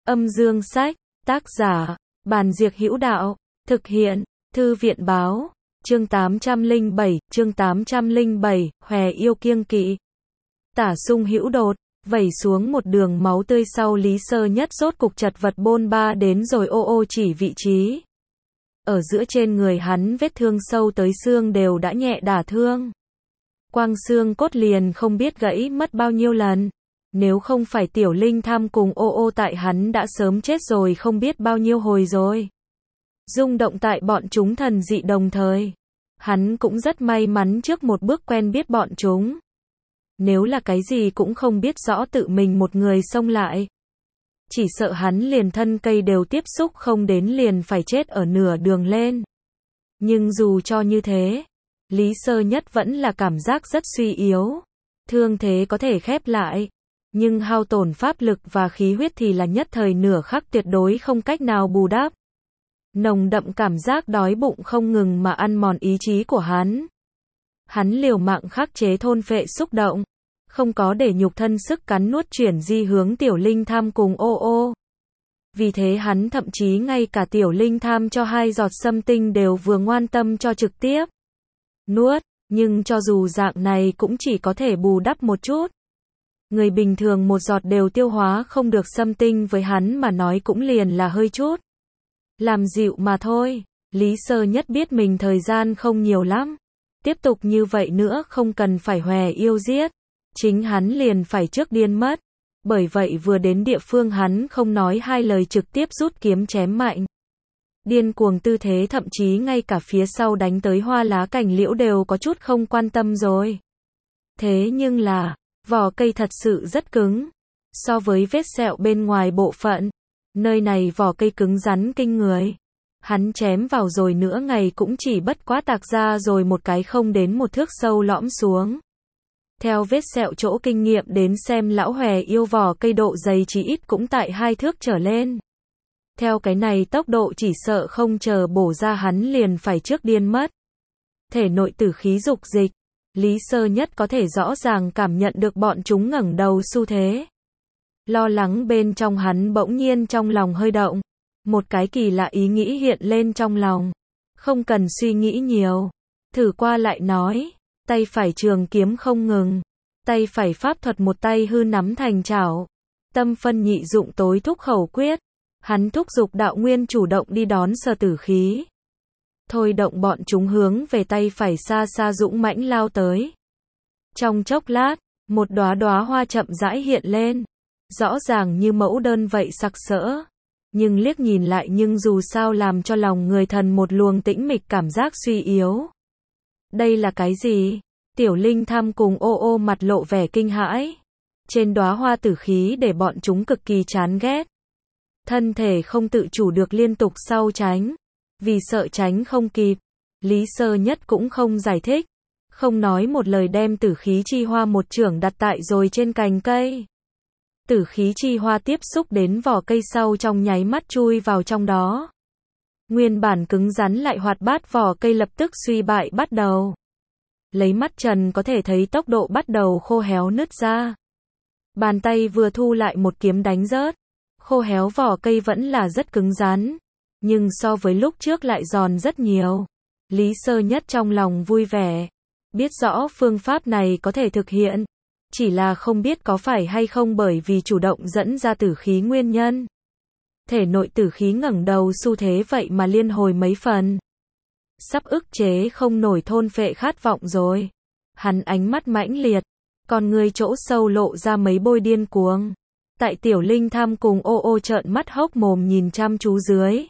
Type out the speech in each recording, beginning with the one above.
Âm dương sách, tác giả, Bàn Diệc Hữu Đạo, thực hiện, Thư viện Báo, chương 807, Hòe yêu kiêng kỵ. Tả Sung Hữu đột, vẩy xuống một đường máu tươi sau Lý Sơ Nhất rốt cục chật vật bôn ba đến rồi ô chỉ vị trí. Ở giữa trên người hắn vết thương sâu tới xương đều đã nhẹ đả thương. Quang xương cốt liền không biết gãy mất bao nhiêu lần. Nếu không phải Tiểu Linh Tham cùng ô tại hắn đã sớm chết rồi không biết bao nhiêu hồi rồi. Rung động tại bọn chúng thần dị đồng thời. Hắn cũng rất may mắn trước một bước quen biết bọn chúng. Nếu là cái gì cũng không biết rõ tự mình một người xông lại. Chỉ sợ hắn liền thân cây đều tiếp xúc không đến liền phải chết ở nửa đường lên. Nhưng dù cho như thế, Lý Sơ Nhất vẫn là cảm giác rất suy yếu. Thương thế có thể khép lại. Nhưng hao tổn pháp lực và khí huyết thì là nhất thời nửa khắc tuyệt đối không cách nào bù đắp. Nồng đậm cảm giác đói bụng không ngừng mà ăn mòn ý chí của hắn. Hắn liều mạng khắc chế thôn phệ xúc động. Không có để nhục thân sức cắn nuốt chuyển di hướng Tiểu Linh Tham cùng ô. Vì thế hắn thậm chí ngay cả Tiểu Linh Tham cho 2 giọt xâm tinh đều vừa ngoan tâm cho trực tiếp nuốt. Nhưng cho dù dạng này cũng chỉ có thể bù đắp một chút. Người bình thường 1 giọt đều tiêu hóa không được xâm tinh với hắn mà nói cũng liền là hơi chút. Làm dịu mà thôi. Lý Sơ Nhất biết mình thời gian không nhiều lắm. Tiếp tục như vậy nữa không cần phải hòe yêu giết. Chính hắn liền phải trước điên mất. Bởi vậy vừa đến địa phương hắn không nói 2 lời trực tiếp rút kiếm chém mạnh. Điên cuồng tư thế thậm chí ngay cả phía sau đánh tới hoa lá cành liễu đều có chút không quan tâm rồi. Thế nhưng là, vỏ cây thật sự rất cứng. So với vết sẹo bên ngoài bộ phận, nơi này vỏ cây cứng rắn kinh người. Hắn chém vào rồi nữa ngày cũng chỉ bất quá tạc ra rồi một cái không đến 1 thước sâu lõm xuống. Theo vết sẹo chỗ kinh nghiệm đến xem lão hòe yêu vỏ cây độ dày chỉ ít cũng tại 2 thước trở lên. Theo cái này tốc độ chỉ sợ không chờ bổ ra hắn liền phải trước điên mất. Thể nội tử khí dục dịch. Lý Sơ Nhất có thể rõ ràng cảm nhận được bọn chúng ngẩng đầu xu thế. Lo lắng bên trong hắn bỗng nhiên trong lòng hơi động. Một cái kỳ lạ ý nghĩ hiện lên trong lòng. Không cần suy nghĩ nhiều. Thử qua lại nói. Tay phải trường kiếm không ngừng. Tay phải pháp thuật một tay hư nắm thành chảo. Tâm phân nhị dụng tối thúc khẩu quyết. Hắn thúc giục đạo nguyên chủ động đi đón sờ tử khí. Thôi động bọn chúng hướng về tay phải xa xa dũng mãnh lao tới. Trong chốc lát, một đóa hoa chậm rãi hiện lên. Rõ ràng như mẫu đơn vậy sặc sỡ. Nhưng liếc nhìn lại nhưng dù sao làm cho lòng người thần một luồng tĩnh mịch cảm giác suy yếu. Đây là cái gì? Tiểu Linh Tham cùng ô mặt lộ vẻ kinh hãi. Trên đóa hoa tử khí để bọn chúng cực kỳ chán ghét. Thân thể không tự chủ được liên tục sau tránh. Vì sợ tránh không kịp. Lý Sơ Nhất cũng không giải thích. Không nói một lời đem tử khí chi hoa một chưởng đặt tại rồi trên cành cây. Tử khí chi hoa tiếp xúc đến vỏ cây sau trong nháy mắt chui vào trong đó. Nguyên bản cứng rắn lại hoạt bát vỏ cây lập tức suy bại bắt đầu. Lấy mắt trần có thể thấy tốc độ bắt đầu khô héo nứt ra. Bàn tay vừa thu lại một kiếm đánh rớt. Khô héo vỏ cây vẫn là rất cứng rắn. Nhưng so với lúc trước lại giòn rất nhiều. Lý Sơ Nhất trong lòng vui vẻ. Biết rõ phương pháp này có thể thực hiện. Chỉ là không biết có phải hay không bởi vì chủ động dẫn ra tử khí nguyên nhân. Thể nội tử khí ngẩng đầu xu thế vậy mà liên hồi mấy phần. Sắp ức chế không nổi thôn phệ khát vọng rồi. Hắn ánh mắt mãnh liệt. Còn người chỗ sâu lộ ra mấy bôi điên cuồng. Tại Tiểu Linh Tham cùng ô trợn mắt hốc mồm nhìn chăm chú dưới.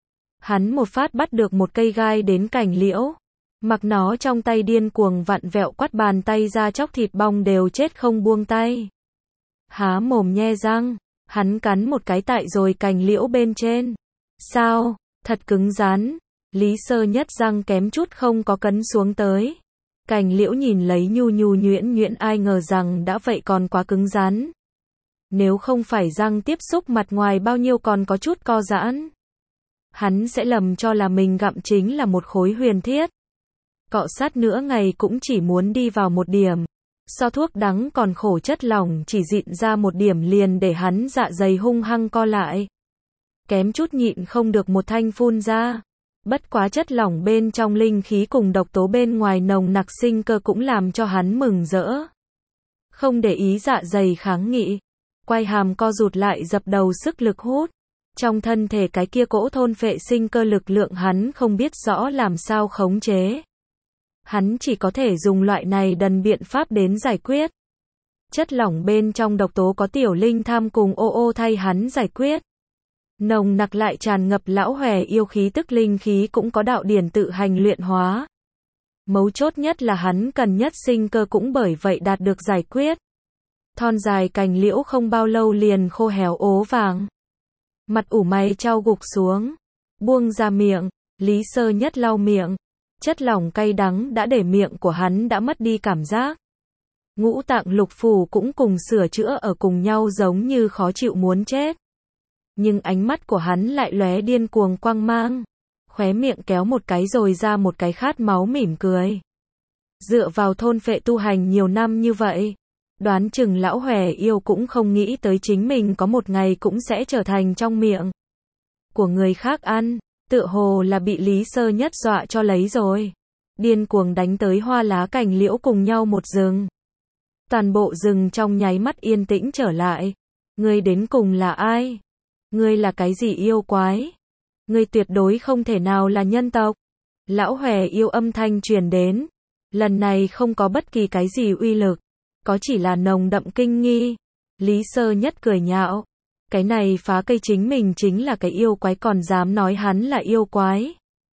Hắn một phát bắt được một cây gai đến cành liễu. Mặc nó trong tay điên cuồng vặn vẹo quắt bàn tay ra chóc thịt bong đều chết không buông tay. Há mồm nhe răng. Hắn cắn một cái tại rồi cành liễu bên trên. Sao? Thật cứng rắn. Lý Sơ Nhất răng kém chút không có cấn xuống tới. Cành liễu nhìn lấy nhu nhuyễn ai ngờ rằng đã vậy còn quá cứng rắn. Nếu không phải răng tiếp xúc mặt ngoài bao nhiêu còn có chút co giãn. Hắn sẽ lầm cho là mình gặm chính là một khối huyền thiết. Cọ sát nữa ngày cũng chỉ muốn đi vào một điểm. So thuốc đắng còn khổ, chất lỏng chỉ dịn ra một điểm liền để hắn dạ dày hung hăng co lại. Kém chút nhịn không được một thanh phun ra. Bất quá chất lỏng bên trong linh khí cùng độc tố bên ngoài nồng nặc sinh cơ cũng làm cho hắn mừng rỡ. Không để ý dạ dày kháng nghị, quay hàm co rụt lại dập đầu sức lực hút. Trong thân thể cái kia cỗ thôn phệ sinh cơ lực lượng hắn không biết rõ làm sao khống chế. Hắn chỉ có thể dùng loại này đần biện pháp đến giải quyết. Chất lỏng bên trong độc tố có Tiểu Linh Tham cùng ô ô thay hắn giải quyết. Nồng nặc lại tràn ngập lão hòe yêu khí tức linh khí cũng có đạo điển tự hành luyện hóa. Mấu chốt nhất là hắn cần nhất sinh cơ cũng bởi vậy đạt được giải quyết. Thon dài cành liễu không bao lâu liền khô héo ố vàng. Mặt ủ mày chau gục xuống, buông ra miệng, Lý Sơ Nhất lau miệng. Chất lỏng cay đắng đã để miệng của hắn đã mất đi cảm giác. Ngũ tạng lục phủ cũng cùng sửa chữa ở cùng nhau giống như khó chịu muốn chết. Nhưng ánh mắt của hắn lại lóe điên cuồng quang mang. Khóe miệng kéo một cái rồi ra một cái khát máu mỉm cười. Dựa vào thôn phệ tu hành nhiều năm như vậy, đoán chừng lão hòe yêu cũng không nghĩ tới chính mình có một ngày cũng sẽ trở thành trong miệng của người khác ăn. Tựa hồ là bị Lý Sơ Nhất dọa cho lấy rồi. Điên cuồng đánh tới hoa lá cành liễu cùng nhau một rừng. Toàn bộ rừng trong nháy mắt yên tĩnh trở lại. Ngươi đến cùng là ai? Ngươi là cái gì yêu quái? Ngươi tuyệt đối không thể nào là nhân tộc. Lão hòe yêu âm thanh truyền đến. Lần này không có bất kỳ cái gì uy lực. Có chỉ là nồng đậm kinh nghi. Lý Sơ Nhất cười nhạo. Cái này phá cây chính mình chính là cái yêu quái còn dám nói hắn là yêu quái.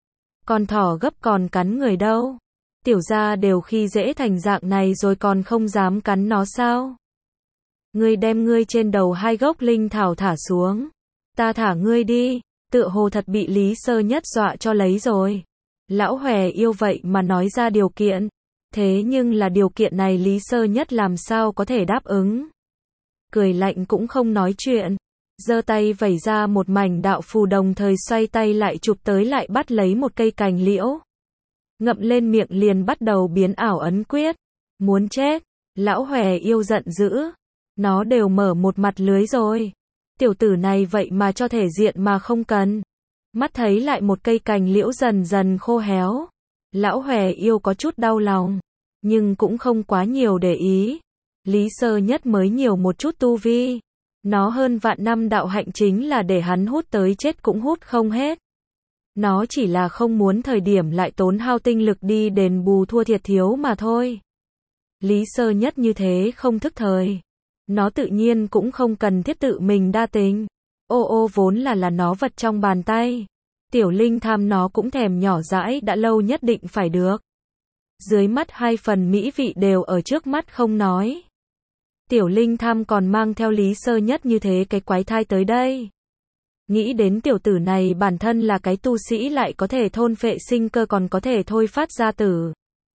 Con thỏ gấp còn cắn người đâu. Tiểu gia đều khi dễ thành dạng này rồi còn không dám cắn nó sao? Ngươi đem ngươi trên đầu 2 gốc linh thảo thả xuống. Ta thả ngươi đi. Tựa hồ thật bị Lý Sơ Nhất dọa cho lấy rồi. Lão hòe yêu vậy mà nói ra điều kiện. Thế nhưng là điều kiện này Lý Sơ Nhất làm sao có thể đáp ứng. Cười lạnh cũng không nói chuyện. Giơ tay vẩy ra một mảnh đạo phù đồng thời xoay tay lại chụp tới lại bắt lấy một cây cành liễu. Ngậm lên miệng liền bắt đầu biến ảo ấn quyết. Muốn chết. Lão hòe yêu giận dữ. Nó đều mở một mặt lưới rồi. Tiểu tử này vậy mà cho thể diện mà không cần. Mắt thấy lại một cây cành liễu dần dần khô héo. Lão hòe yêu có chút đau lòng. Nhưng cũng không quá nhiều để ý. Lý Sơ Nhất mới nhiều một chút tu vi. Nó hơn vạn năm đạo hạnh chính là để hắn hút tới chết cũng hút không hết. Nó chỉ là không muốn thời điểm lại tốn hao tinh lực đi đền bù thua thiệt thiếu mà thôi. Lý Sơ Nhất như thế không thức thời. Nó tự nhiên cũng không cần thiết tự mình đa tình. Ô ô vốn là nó vật trong bàn tay. Tiểu Linh Tham nó cũng thèm nhỏ dãi đã lâu nhất định phải được. Dưới mắt 2 phần mỹ vị đều ở trước mắt không nói. Tiểu Linh Tham còn mang theo Lý Sơ Nhất như thế cái quái thai tới đây. Nghĩ đến tiểu tử này bản thân là cái tu sĩ lại có thể thôn phệ sinh cơ còn có thể thôi phát ra tử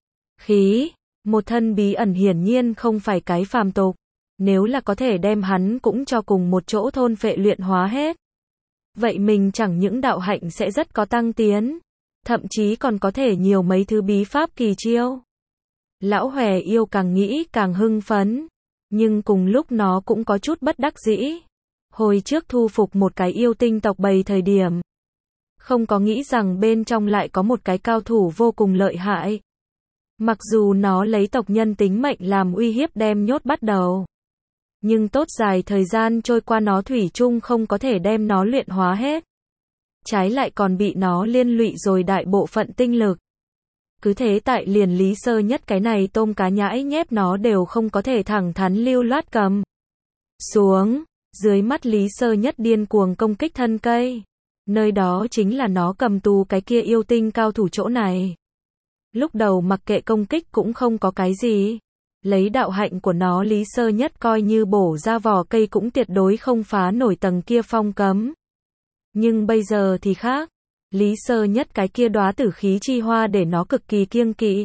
khí. Một thân bí ẩn hiển nhiên không phải cái phàm tục. Nếu là có thể đem hắn cũng cho cùng một chỗ thôn phệ luyện hóa hết. Vậy mình chẳng những đạo hạnh sẽ rất có tăng tiến. Thậm chí còn có thể nhiều mấy thứ bí pháp kỳ chiêu. Lão hòe yêu càng nghĩ càng hưng phấn. Nhưng cùng lúc nó cũng có chút bất đắc dĩ. Hồi trước thu phục một cái yêu tinh tộc bầy thời điểm. Không có nghĩ rằng bên trong lại có một cái cao thủ vô cùng lợi hại. Mặc dù nó lấy tộc nhân tính mệnh làm uy hiếp đem nhốt bắt đầu. Nhưng tốt dài thời gian trôi qua nó thủy chung không có thể đem nó luyện hóa hết. Trái lại còn bị nó liên lụy rồi đại bộ phận tinh lực. Cứ thế tại liền Lý Sơ Nhất cái này tôm cá nhãi nhép nó đều không có thể thẳng thắn lưu loát cầm xuống. Dưới mắt Lý Sơ Nhất điên cuồng công kích thân cây. Nơi đó chính là nó cầm tù cái kia yêu tinh cao thủ chỗ này. Lúc đầu mặc kệ công kích cũng không có cái gì. Lấy đạo hạnh của nó Lý Sơ Nhất coi như bổ ra vỏ cây cũng tuyệt đối không phá nổi tầng kia phong cấm. Nhưng bây giờ thì khác. Lý Sơ Nhất cái kia đóa tử khí chi hoa để nó cực kỳ kiêng kỵ.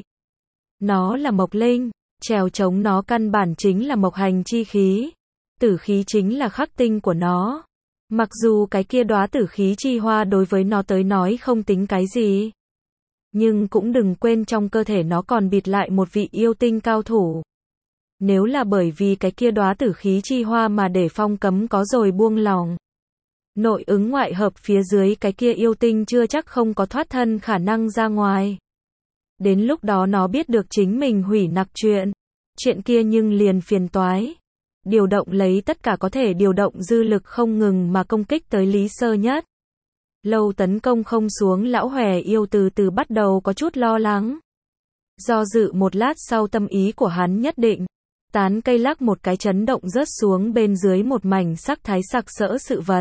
Nó là mộc linh, trèo chống nó căn bản chính là mộc hành chi khí. Tử khí chính là khắc tinh của nó. Mặc dù cái kia đóa tử khí chi hoa đối với nó tới nói không tính cái gì. Nhưng cũng đừng quên trong cơ thể nó còn bịt lại một vị yêu tinh cao thủ. Nếu là bởi vì cái kia đóa tử khí chi hoa mà để phong cấm có rồi buông lòng. Nội ứng ngoại hợp phía dưới cái kia yêu tinh chưa chắc không có thoát thân khả năng ra ngoài. Đến lúc đó nó biết được chính mình hủy nặc chuyện kia nhưng liền phiền toái. Điều động lấy tất cả có thể điều động dư lực không ngừng mà công kích tới Lý Sơ Nhất. Lâu tấn công không xuống lão hòe yêu từ từ bắt đầu có chút lo lắng. Do dự một lát sau tâm ý của hắn nhất định. Tán cây lắc một cái chấn động rớt xuống bên dưới một mảnh sắc thái sặc sỡ sự vật.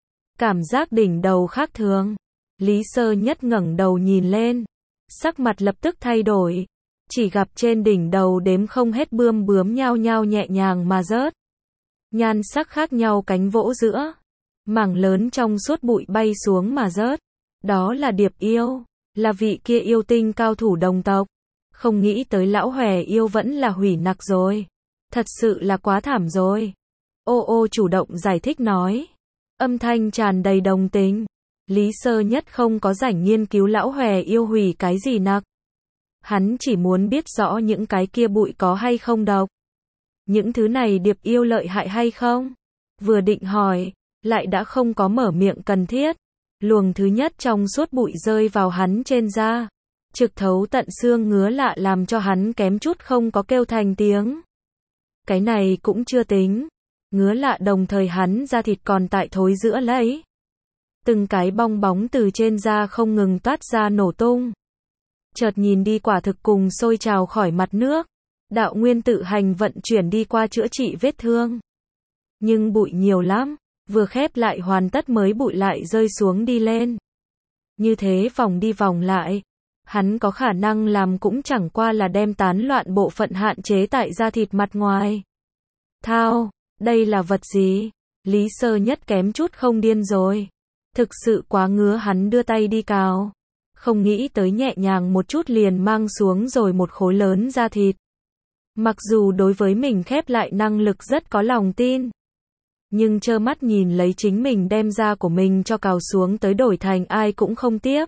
Cảm giác đỉnh đầu khác thường. Lý Sơ Nhất ngẩng đầu nhìn lên. Sắc mặt lập tức thay đổi. Chỉ gặp trên đỉnh đầu đếm không hết bươm bướm nhao nhao nhẹ nhàng mà rớt. Nhan sắc khác nhau cánh vỗ giữa. Mảng lớn trong suốt bụi bay xuống mà rớt. Đó là điệp yêu. Là vị kia yêu tinh cao thủ đồng tộc. Không nghĩ tới lão hòe yêu vẫn là hủy nặc rồi. Thật sự là quá thảm rồi. Ô ô chủ động giải thích nói. Âm thanh tràn đầy đồng tình. Lý Sơ Nhất không có rảnh nghiên cứu lão hòe yêu hủy cái gì nặc. Hắn chỉ muốn biết rõ những cái kia bụi có hay không độc. Những thứ này điệp yêu lợi hại hay không? Vừa định hỏi, lại đã không có mở miệng cần thiết. Luồng thứ nhất trong suốt bụi rơi vào hắn trên da. Trực thấu tận xương ngứa lạ làm cho hắn kém chút không có kêu thành tiếng. Cái này cũng chưa tính. Ngứa lạ đồng thời hắn da thịt còn tại thối giữa lấy. Từng cái bong bóng từ trên da không ngừng toát ra nổ tung. Chợt nhìn đi quả thực cùng sôi trào khỏi mặt nước. Đạo nguyên tự hành vận chuyển đi qua chữa trị vết thương. Nhưng bụi nhiều lắm. Vừa khép lại hoàn tất mới bụi lại rơi xuống đi lên. Như thế vòng đi vòng lại. Hắn có khả năng làm cũng chẳng qua là đem tán loạn bộ phận hạn chế tại da thịt mặt ngoài. Thao, đây là vật gì? Lý Sơ Nhất kém chút không điên rồi. Thực sự quá ngứa hắn đưa tay đi cào. Không nghĩ tới nhẹ nhàng một chút liền mang xuống rồi một khối lớn da thịt. Mặc dù đối với mình khép lại năng lực rất có lòng tin. Nhưng trơ mắt nhìn lấy chính mình đem da của mình cho cào xuống tới đổi thành ai cũng không tiếp.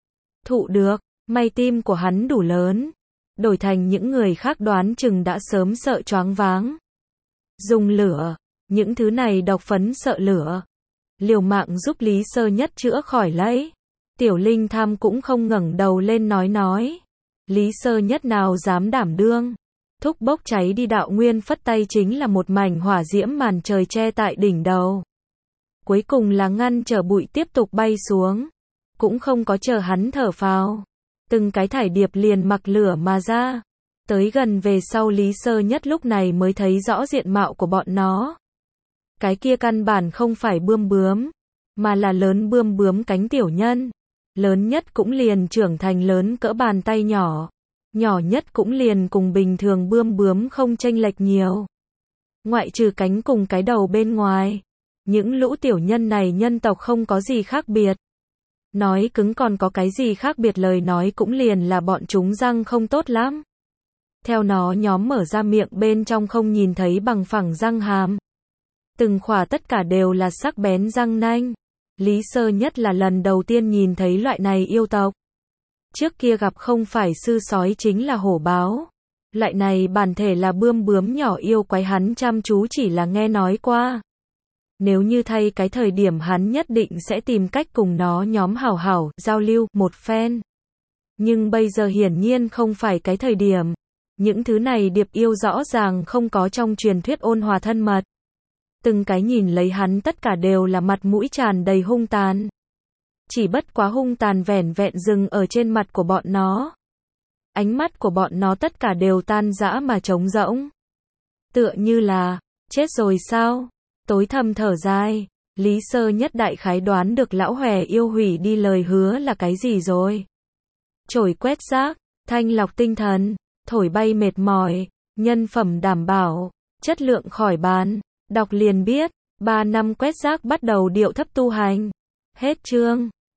Thụ được, may tim của hắn đủ lớn. Đổi thành những người khác đoán chừng đã sớm sợ choáng váng. Dùng lửa, những thứ này độc phấn sợ lửa. Liều mạng giúp Lý Sơ Nhất chữa khỏi lấy. Tiểu Linh Tham cũng không ngẩng đầu lên nói. Lý Sơ Nhất nào dám đảm đương. Thúc bốc cháy đi đạo nguyên phất tay chính là một mảnh hỏa diễm màn trời che tại đỉnh đầu. Cuối cùng là ngăn trở bụi tiếp tục bay xuống. Cũng không có chờ hắn thở phào. Từng cái thải điệp liền mặc lửa mà ra. Tới gần về sau Lý Sơ Nhất lúc này mới thấy rõ diện mạo của bọn nó. Cái kia căn bản không phải bươm bướm, mà là lớn bươm bướm cánh tiểu nhân. Lớn nhất cũng liền trưởng thành lớn cỡ bàn tay nhỏ. Nhỏ nhất cũng liền cùng bình thường bươm bướm không chênh lệch nhiều. Ngoại trừ cánh cùng cái đầu bên ngoài. Những lũ tiểu nhân này nhân tộc không có gì khác biệt. Nói cứng còn có cái gì khác biệt lời nói cũng liền là bọn chúng răng không tốt lắm. Theo nó nhóm mở ra miệng bên trong không nhìn thấy bằng phẳng răng hàm. Từng khỏa tất cả đều là sắc bén răng nanh. Lý Sơ Nhất là lần đầu tiên nhìn thấy loại này yêu tộc. Trước kia gặp không phải sư sói chính là hổ báo. Loại này bản thể là bươm bướm nhỏ yêu quái hắn chăm chú chỉ là nghe nói qua. Nếu như thay cái thời điểm hắn nhất định sẽ tìm cách cùng nó nhóm hảo hảo, giao lưu, một phen. Nhưng bây giờ hiển nhiên không phải cái thời điểm. Những thứ này điệp yêu rõ ràng không có trong truyền thuyết ôn hòa thân mật. Từng cái nhìn lấy hắn tất cả đều là mặt mũi tràn đầy hung tàn. Chỉ bất quá hung tàn vẻn vẹn dừng ở trên mặt của bọn nó. Ánh mắt của bọn nó tất cả đều tan rã mà trống rỗng. Tựa như là, chết rồi sao? Tối thầm thở dài, Lý Sơ Nhất đại khái đoán được lão hòe yêu hủy đi lời hứa là cái gì rồi. Chổi quét rác, thanh lọc tinh thần, thổi bay mệt mỏi, nhân phẩm đảm bảo, chất lượng khỏi bán, đọc liền biết, 3 năm quét rác bắt đầu điệu thấp tu hành. Hết chương.